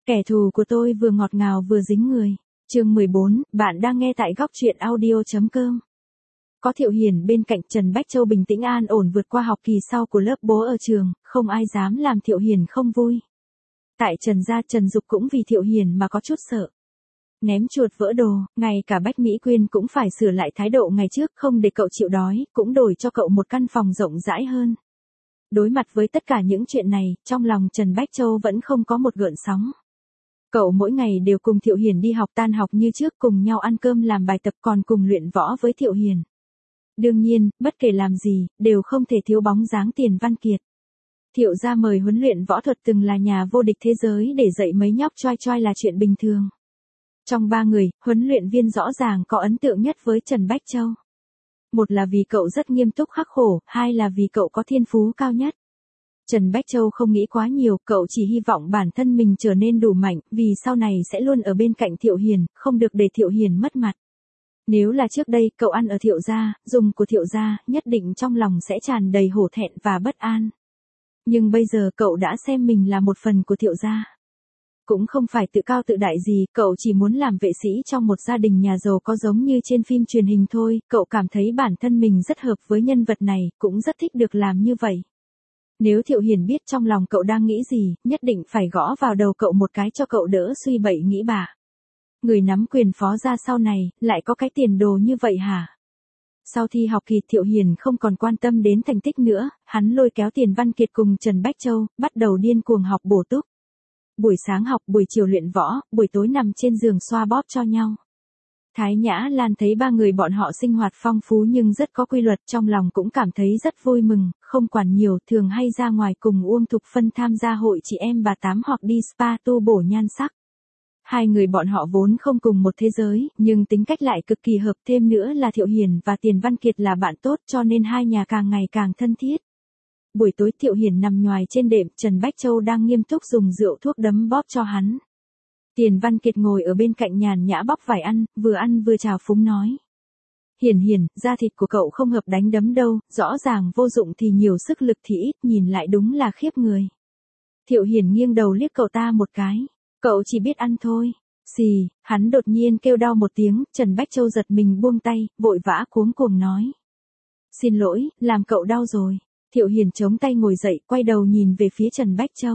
Kẻ thù của tôi vừa ngọt ngào vừa dính người. Chương 14, bạn đang nghe tại góc truyện audio.com. Có Thiệu Hiền bên cạnh, Trần Bách Châu bình tĩnh an ổn vượt qua học kỳ sau của lớp bố ở trường, không ai dám làm Thiệu Hiền không vui. Tại Trần gia, Trần Dục cũng vì Thiệu Hiền mà có chút sợ. Ném chuột vỡ đồ, ngay cả Bách Mỹ Quyên cũng phải sửa lại thái độ ngày trước, không để cậu chịu đói, cũng đổi cho cậu một căn phòng rộng rãi hơn. Đối mặt với tất cả những chuyện này, trong lòng Trần Bách Châu vẫn không có một gợn sóng. Cậu mỗi ngày đều cùng Thiệu Hiền đi học, tan học như trước, cùng nhau ăn cơm làm bài tập, còn cùng luyện võ với Thiệu Hiền. Đương nhiên, bất kể làm gì, đều không thể thiếu bóng dáng Tiền Văn Kiệt. Thiệu gia mời huấn luyện võ thuật, từng là nhà vô địch thế giới, để dạy mấy nhóc choi choi là chuyện bình thường. Trong ba người, huấn luyện viên rõ ràng có ấn tượng nhất với Trần Bách Châu. Một là vì cậu rất nghiêm túc khắc khổ, hai là vì cậu có thiên phú cao nhất. Trần Bách Châu không nghĩ quá nhiều, cậu chỉ hy vọng bản thân mình trở nên đủ mạnh, vì sau này sẽ luôn ở bên cạnh Thiệu Hiền, không được để Thiệu Hiền mất mặt. Nếu là trước đây, cậu ăn ở Thiệu gia, dùng của Thiệu gia, nhất định trong lòng sẽ tràn đầy hổ thẹn và bất an. Nhưng bây giờ cậu đã xem mình là một phần của Thiệu gia. Cũng không phải tự cao tự đại gì, cậu chỉ muốn làm vệ sĩ trong một gia đình nhà giàu có giống như trên phim truyền hình thôi, cậu cảm thấy bản thân mình rất hợp với nhân vật này, cũng rất thích được làm như vậy. Nếu Thiệu Hiền biết trong lòng cậu đang nghĩ gì, nhất định phải gõ vào đầu cậu một cái cho cậu đỡ suy bậy nghĩ bạ. Người nắm quyền phó gia sau này, lại có cái tiền đồ như vậy hả? Sau thi học kỳ, Thiệu Hiền không còn quan tâm đến thành tích nữa, hắn lôi kéo Tiền Văn Kiệt cùng Trần Bách Châu, bắt đầu điên cuồng học bổ túc. Buổi sáng học, buổi chiều luyện võ, buổi tối nằm trên giường xoa bóp cho nhau. Thái Nhã Lan thấy ba người bọn họ sinh hoạt phong phú nhưng rất có quy luật, trong lòng cũng cảm thấy rất vui mừng, không quản nhiều, thường hay ra ngoài cùng Uông Thục Phân tham gia hội chị em bà tám hoặc đi spa tu bổ nhan sắc. Hai người bọn họ vốn không cùng một thế giới, nhưng tính cách lại cực kỳ hợp, thêm nữa là Thiệu Hiền và Tiền Văn Kiệt là bạn tốt, cho nên hai nhà càng ngày càng thân thiết. Buổi tối Thiệu Hiền nằm nhoài trên đệm, Trần Bách Châu đang nghiêm túc dùng rượu thuốc đấm bóp cho hắn. Tiền Văn Kiệt ngồi ở bên cạnh nhàn nhã bóc vải ăn vừa chào phúng nói. Hiền, da thịt của cậu không hợp đánh đấm đâu, rõ ràng vô dụng thì nhiều, sức lực thì ít, nhìn lại đúng là khiếp người. Thiệu Hiền nghiêng đầu liếc cậu ta một cái. Cậu chỉ biết ăn thôi. Xì, hắn đột nhiên kêu đau một tiếng, Trần Bách Châu giật mình buông tay, vội vã cuống cuồng nói. Xin lỗi, làm cậu đau rồi. Thiệu Hiền chống tay ngồi dậy, quay đầu nhìn về phía Trần Bách Châu.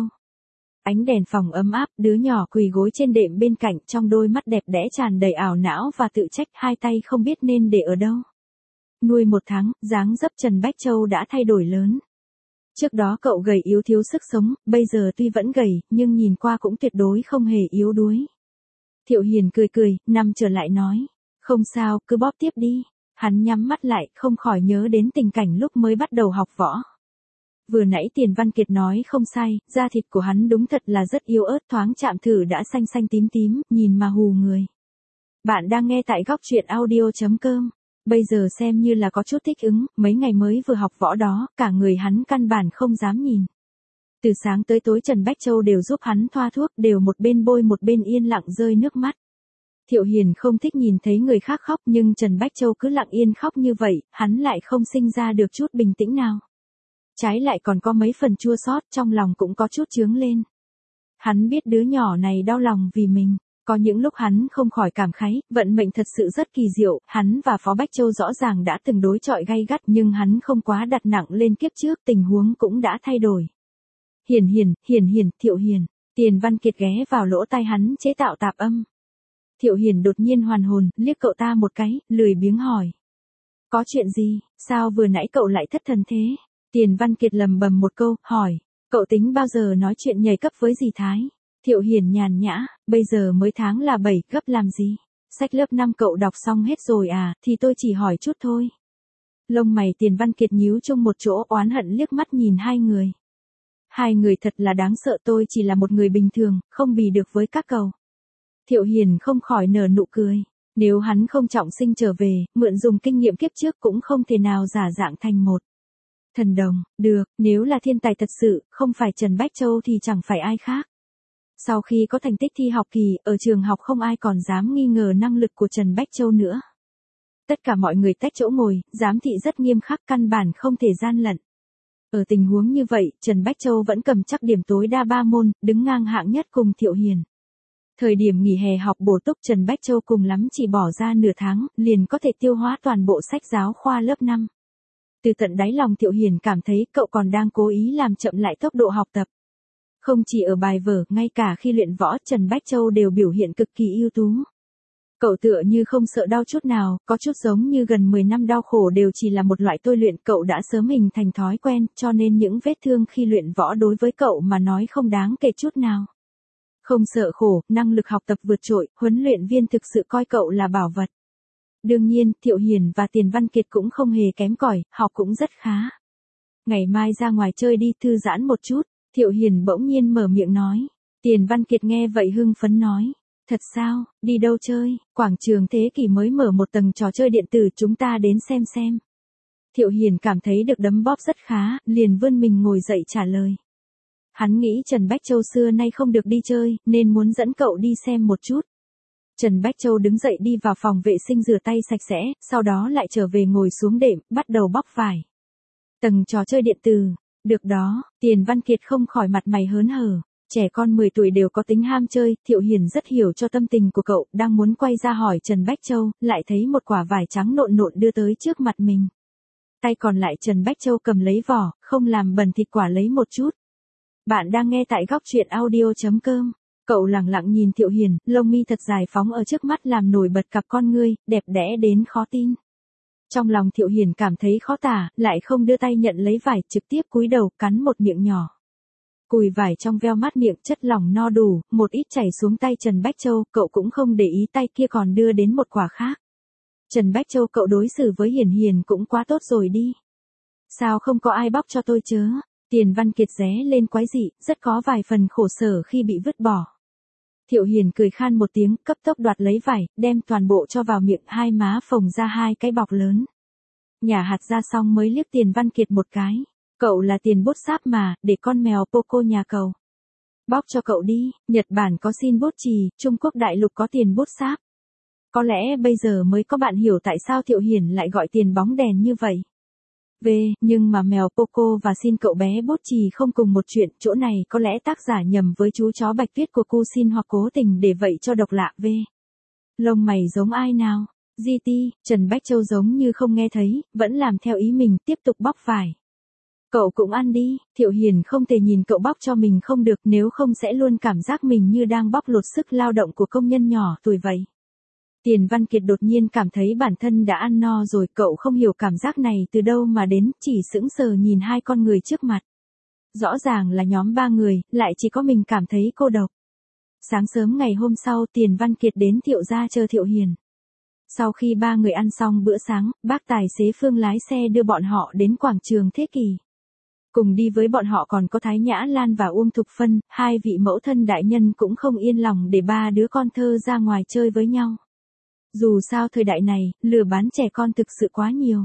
Ánh đèn phòng ấm áp, đứa nhỏ quỳ gối trên đệm bên cạnh, trong đôi mắt đẹp đẽ tràn đầy ảo não và tự trách, hai tay không biết nên để ở đâu. Nuôi 1 tháng, dáng dấp Trần Bách Châu đã thay đổi lớn. Trước đó cậu gầy yếu thiếu sức sống, bây giờ tuy vẫn gầy, nhưng nhìn qua cũng tuyệt đối không hề yếu đuối. Thiệu Hiền cười, nằm trở lại nói. Không sao, cứ bóp tiếp đi. Hắn nhắm mắt lại, không khỏi nhớ đến tình cảnh lúc mới bắt đầu học võ. Vừa nãy Tiền Văn Kiệt nói không sai, da thịt của hắn đúng thật là rất yếu ớt, thoáng chạm thử đã xanh xanh tím, nhìn mà hù người. Bạn đang nghe tại góc truyện audio.com. Bây giờ xem như là có chút thích ứng, mấy ngày mới vừa học võ đó, cả người hắn căn bản không dám nhìn. Từ sáng tới tối Trần Bách Châu đều giúp hắn thoa thuốc, đều một bên bôi một bên yên lặng rơi nước mắt. Thiệu Hiền không thích nhìn thấy người khác khóc, nhưng Trần Bách Châu cứ lặng yên khóc như vậy, hắn lại không sinh ra được chút bình tĩnh nào. Trái lại còn có mấy phần chua xót, trong lòng cũng có chút chướng lên. Hắn biết đứa nhỏ này đau lòng vì mình. Có những lúc hắn không khỏi cảm khái, vận mệnh thật sự rất kỳ diệu, hắn và Phó Bách Châu rõ ràng đã từng đối chọi gay gắt, nhưng hắn không quá đặt nặng lên kiếp trước, tình huống cũng đã thay đổi. Hiền, Thiệu Hiền. Tiền Văn Kiệt ghé vào lỗ tai hắn chế tạo tạp âm. Thiệu Hiền đột nhiên hoàn hồn, liếc cậu ta một cái, lười biếng hỏi. Có chuyện gì, sao vừa nãy cậu lại thất thần thế? Tiền Văn Kiệt lầm bầm một câu, hỏi. Cậu tính bao giờ nói chuyện nhảy cấp với dì Thái? Thiệu Hiền nhàn nhã, bây giờ mới tháng là 7, gấp làm gì? Sách lớp 5 cậu đọc xong hết rồi à, thì tôi chỉ hỏi chút thôi. Lông mày Tiền Văn Kiệt nhíu chung một chỗ, oán hận liếc mắt nhìn hai người. Hai người thật là đáng sợ, tôi chỉ là một người bình thường, không bì được với các cậu. Thiệu Hiền không khỏi nở nụ cười. Nếu hắn không trọng sinh trở về, mượn dùng kinh nghiệm kiếp trước cũng không thể nào giả dạng thành một thần đồng, được, nếu là thiên tài thật sự, không phải Trần Bách Châu thì chẳng phải ai khác. Sau khi có thành tích thi học kỳ, ở trường học không ai còn dám nghi ngờ năng lực của Trần Bách Châu nữa. Tất cả mọi người tách chỗ ngồi, giám thị rất nghiêm khắc, căn bản không thể gian lận. Ở tình huống như vậy, Trần Bách Châu vẫn cầm chắc điểm tối đa 3 môn, đứng ngang hạng nhất cùng Thiệu Hiền. Thời điểm nghỉ hè học bổ túc Trần Bách Châu cùng lắm chỉ bỏ ra nửa tháng, liền có thể tiêu hóa toàn bộ sách giáo khoa lớp 5. Từ tận đáy lòng Thiệu Hiền cảm thấy cậu còn đang cố ý làm chậm lại tốc độ học tập. Không chỉ ở bài vở, ngay cả khi luyện võ Trần Bách Châu đều biểu hiện cực kỳ ưu tú. Cậu tựa như không sợ đau chút nào, có chút giống như gần 10 năm đau khổ đều chỉ là một loại tôi luyện, cậu đã sớm hình thành thói quen, cho nên những vết thương khi luyện võ đối với cậu mà nói không đáng kể chút nào. Không sợ khổ, năng lực học tập vượt trội, huấn luyện viên thực sự coi cậu là bảo vật. Đương nhiên, Thiệu Hiền và Tiền Văn Kiệt cũng không hề kém cỏi, học cũng rất khá. Ngày mai ra ngoài chơi đi thư giãn một chút, Thiệu Hiền bỗng nhiên mở miệng nói. Tiền Văn Kiệt nghe vậy hưng phấn nói. Thật sao, đi đâu chơi, quảng trường Thế Kỷ mới mở một tầng trò chơi điện tử, chúng ta đến xem. Thiệu Hiền cảm thấy được đấm bóp rất khá, liền vươn mình ngồi dậy trả lời. Hắn nghĩ Trần Bách Châu xưa nay không được đi chơi, nên muốn dẫn cậu đi xem một chút. Trần Bách Châu đứng dậy đi vào phòng vệ sinh rửa tay sạch sẽ, sau đó lại trở về ngồi xuống đệm, bắt đầu bóc vải. Tầng trò chơi điện tử, được đó, Tiền Văn Kiệt không khỏi mặt mày hớn hở. Trẻ con 10 tuổi đều có tính ham chơi, Thiệu Hiền rất hiểu cho tâm tình của cậu, đang muốn quay ra hỏi Trần Bách Châu, lại thấy một quả vải trắng nộn nộn đưa tới trước mặt mình. Tay còn lại Trần Bách Châu cầm lấy vỏ, không làm bẩn thịt quả lấy một chút. Bạn đang nghe tại góc truyện audio.com. Cậu lặng lặng nhìn Thiệu Hiền, lông mi thật dài phóng ở trước mắt làm nổi bật cặp con ngươi, đẹp đẽ đến khó tin. Trong lòng Thiệu Hiền cảm thấy khó tả, lại không đưa tay nhận lấy vải, trực tiếp cúi đầu cắn một miệng nhỏ. Cùi vải trong veo mát miệng, chất lỏng no đủ, một ít chảy xuống tay Trần Bách Châu, cậu cũng không để ý tay kia còn đưa đến một quả khác. Trần Bách Châu, cậu đối xử với Hiền cũng quá tốt rồi đi. Sao không có ai bóc cho tôi chớ? Tiền Văn Kiệt ré lên quái dị, rất có vài phần khổ sở khi bị vứt bỏ. Thiệu Hiền cười khan một tiếng, cấp tốc đoạt lấy vải, đem toàn bộ cho vào miệng, hai má phồng ra hai cái bọc lớn. Nhả hạt ra xong mới liếc Tiền Văn Kiệt một cái. Cậu là tiền bút sáp mà, để con mèo Poco nhà cậu. Bóc cho cậu đi, Nhật Bản có xin bút chì, Trung Quốc đại lục có tiền bút sáp. Có lẽ bây giờ mới có bạn hiểu tại sao Thiệu Hiền lại gọi tiền bóng đèn như vậy. Nhưng mà mèo Poco và xin cậu bé bút chì không cùng một chuyện, chỗ này có lẽ tác giả nhầm với chú chó bạch tuyết của cu xin hoặc cố tình để vậy cho độc lạ. Lông mày giống ai nào? GT, Trần Bách Châu giống như không nghe thấy, vẫn làm theo ý mình, tiếp tục bóc vải. Cậu cũng ăn đi, Thiệu Hiền không thể nhìn cậu bóc cho mình không được, nếu không sẽ luôn cảm giác mình như đang bóc lột sức lao động của công nhân nhỏ tuổi vậy. Tiền Văn Kiệt đột nhiên cảm thấy bản thân đã ăn no rồi, cậu không hiểu cảm giác này từ đâu mà đến, chỉ sững sờ nhìn hai con người trước mặt. Rõ ràng là nhóm 3 người, lại chỉ có mình cảm thấy cô độc. Sáng sớm ngày hôm sau Tiền Văn Kiệt đến Thiệu gia chờ Thiệu Hiền. Sau khi 3 người ăn xong bữa sáng, bác tài xế Phương lái xe đưa bọn họ đến quảng trường Thế Kỷ. Cùng đi với bọn họ còn có Thái Nhã Lan và Uông Thục Phân, hai vị mẫu thân đại nhân cũng không yên lòng để 3 đứa con thơ ra ngoài chơi với nhau. Dù sao thời đại này, lừa bán trẻ con thực sự quá nhiều.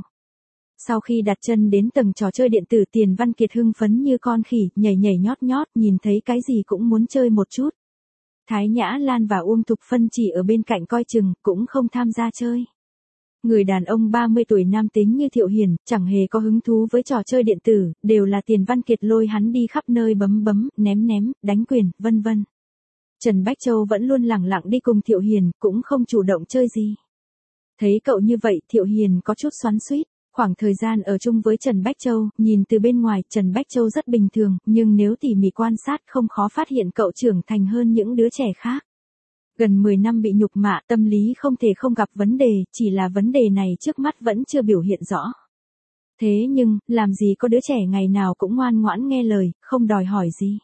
Sau khi đặt chân đến tầng trò chơi điện tử, Tiền Văn Kiệt hưng phấn như con khỉ, nhảy nhảy nhót nhót, nhìn thấy cái gì cũng muốn chơi một chút. Thái Nhã Lan và Uông Thục Phân chỉ ở bên cạnh coi chừng, cũng không tham gia chơi. Người đàn ông 30 tuổi nam tính như Thiệu Hiền, chẳng hề có hứng thú với trò chơi điện tử, đều là Tiền Văn Kiệt lôi hắn đi khắp nơi bấm, ném, đánh quyền, vân vân. Trần Bách Châu vẫn luôn lẳng lặng đi cùng Thiệu Hiền, cũng không chủ động chơi gì. Thấy cậu như vậy, Thiệu Hiền có chút xoắn xuýt. Khoảng thời gian ở chung với Trần Bách Châu, nhìn từ bên ngoài, Trần Bách Châu rất bình thường, nhưng nếu tỉ mỉ quan sát không khó phát hiện cậu trưởng thành hơn những đứa trẻ khác. Gần 10 năm bị nhục mạ, tâm lý không thể không gặp vấn đề, chỉ là vấn đề này trước mắt vẫn chưa biểu hiện rõ. Thế nhưng, làm gì có đứa trẻ ngày nào cũng ngoan ngoãn nghe lời, không đòi hỏi gì.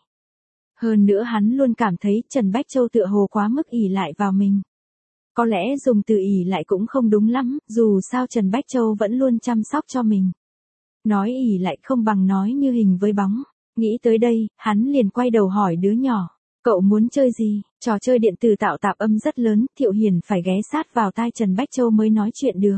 Hơn nữa hắn luôn cảm thấy Trần Bách Châu tựa hồ quá mức ỷ lại vào mình. Có lẽ dùng từ ỷ lại cũng không đúng lắm, dù sao Trần Bách Châu vẫn luôn chăm sóc cho mình. Nói ỷ lại không bằng nói như hình với bóng. Nghĩ tới đây, hắn liền quay đầu hỏi đứa nhỏ. Cậu muốn chơi gì? Trò chơi điện tử tạo tạp âm rất lớn, Thiệu Hiền phải ghé sát vào tai Trần Bách Châu mới nói chuyện được.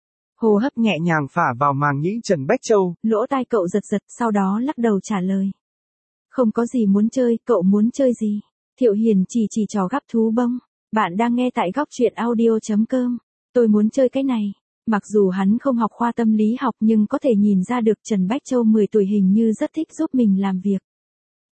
Hô hấp nhẹ nhàng phả vào màng nhĩ Trần Bách Châu. Lỗ tai cậu giật, sau đó lắc đầu trả lời. Không có gì muốn chơi, cậu muốn chơi gì? Thiệu Hiền chỉ trò gắp thú bông. Bạn đang nghe tại góc truyện audio.com. Tôi muốn chơi cái này. Mặc dù hắn không học khoa tâm lý học nhưng có thể nhìn ra được Trần Bách Châu 10 tuổi hình như rất thích giúp mình làm việc.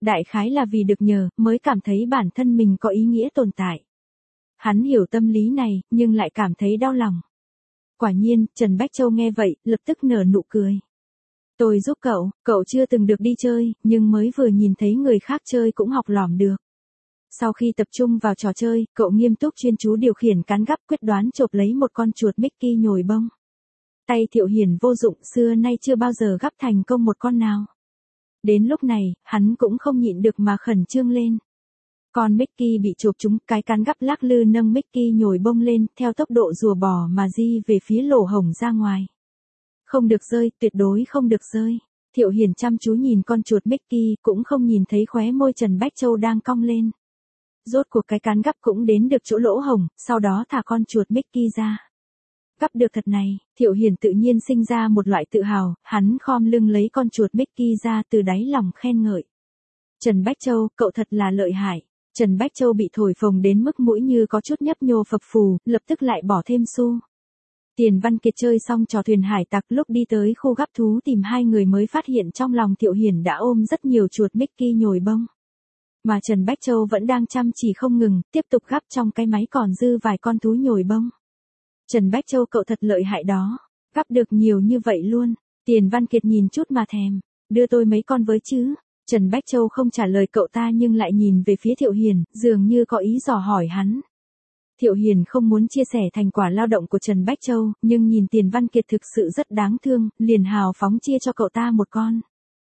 Đại khái là vì được nhờ, mới cảm thấy bản thân mình có ý nghĩa tồn tại. Hắn hiểu tâm lý này, nhưng lại cảm thấy đau lòng. Quả nhiên, Trần Bách Châu nghe vậy, lập tức nở nụ cười. Tôi giúp cậu chưa từng được đi chơi, nhưng mới vừa nhìn thấy người khác chơi cũng học lỏm được. Sau khi tập trung vào trò chơi, cậu nghiêm túc chuyên chú điều khiển cán gắp quyết đoán chộp lấy một con chuột Mickey nhồi bông. Tay Thiệu Hiền vô dụng, xưa nay chưa bao giờ gắp thành công một con nào. Đến lúc này, hắn cũng không nhịn được mà khẩn trương lên. Con Mickey bị chộp trúng, cái cán gắp lắc lư nâng Mickey nhồi bông lên, theo tốc độ rùa bò mà di về phía lỗ hổng ra ngoài. Không được rơi, tuyệt đối không được rơi. Thiệu Hiền chăm chú nhìn con chuột Mickey, cũng không nhìn thấy khóe môi Trần Bách Châu đang cong lên. Rốt cuộc cái cán gắp cũng đến được chỗ lỗ hổng, sau đó thả con chuột Mickey ra. Gắp được thật này, Thiệu Hiền tự nhiên sinh ra một loại tự hào, hắn khom lưng lấy con chuột Mickey ra từ đáy lòng khen ngợi. Trần Bách Châu, cậu thật là lợi hại. Trần Bách Châu bị thổi phồng đến mức mũi như có chút nhấp nhô phập phù, lập tức lại bỏ thêm xu. Tiền Văn Kiệt chơi xong trò thuyền hải tặc, lúc đi tới khu gắp thú tìm hai người mới phát hiện trong lòng Thiệu Hiền đã ôm rất nhiều chuột Mickey nhồi bông. Mà Trần Bách Châu vẫn đang chăm chỉ không ngừng, tiếp tục gắp trong cái máy còn dư vài con thú nhồi bông. Trần Bách Châu, cậu thật lợi hại đó, gắp được nhiều như vậy luôn. Tiền Văn Kiệt nhìn chút mà thèm, đưa tôi mấy con với chứ. Trần Bách Châu không trả lời cậu ta nhưng lại nhìn về phía Thiệu Hiền, dường như có ý dò hỏi hắn. Thiệu Hiền không muốn chia sẻ thành quả lao động của Trần Bách Châu, nhưng nhìn Tiền Văn Kiệt thực sự rất đáng thương, liền hào phóng chia cho cậu ta một con.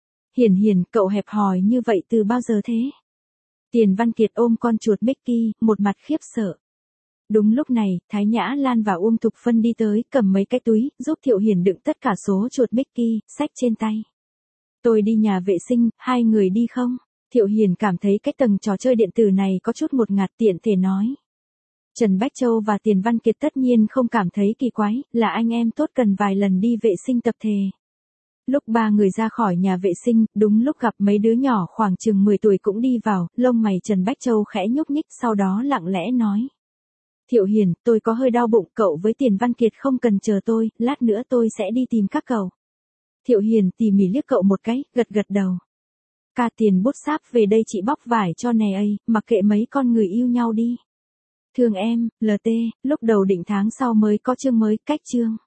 Hiền, cậu hẹp hòi như vậy từ bao giờ thế? Tiền Văn Kiệt ôm con chuột Mickey, một mặt khiếp sợ. Đúng lúc này, Thái Nhã Lan và Uông Thục Phân đi tới, cầm mấy cái túi, giúp Thiệu Hiền đựng tất cả số chuột Mickey, xách trên tay. Tôi đi nhà vệ sinh, hai người đi không? Thiệu Hiền cảm thấy cái tầng trò chơi điện tử này có chút một ngạt, tiện thể nói. Trần Bách Châu và Tiền Văn Kiệt tất nhiên không cảm thấy kỳ quái, là anh em tốt cần vài lần đi vệ sinh tập thể. Lúc ba người ra khỏi nhà vệ sinh, đúng lúc gặp mấy đứa nhỏ khoảng chừng 10 tuổi cũng đi vào, lông mày Trần Bách Châu khẽ nhúc nhích, sau đó lặng lẽ nói. Thiệu Hiền, tôi có hơi đau bụng, cậu với Tiền Văn Kiệt không cần chờ tôi, lát nữa tôi sẽ đi tìm các cậu. Thiệu Hiền tỉ mỉ liếc cậu một cái, gật đầu. Ca Tiền bút sáp về đây chị bóc vải cho nè ấy, mặc kệ mấy con người yêu nhau đi. Thương em, LT, lúc đầu định tháng sau mới có chương mới, cách chương.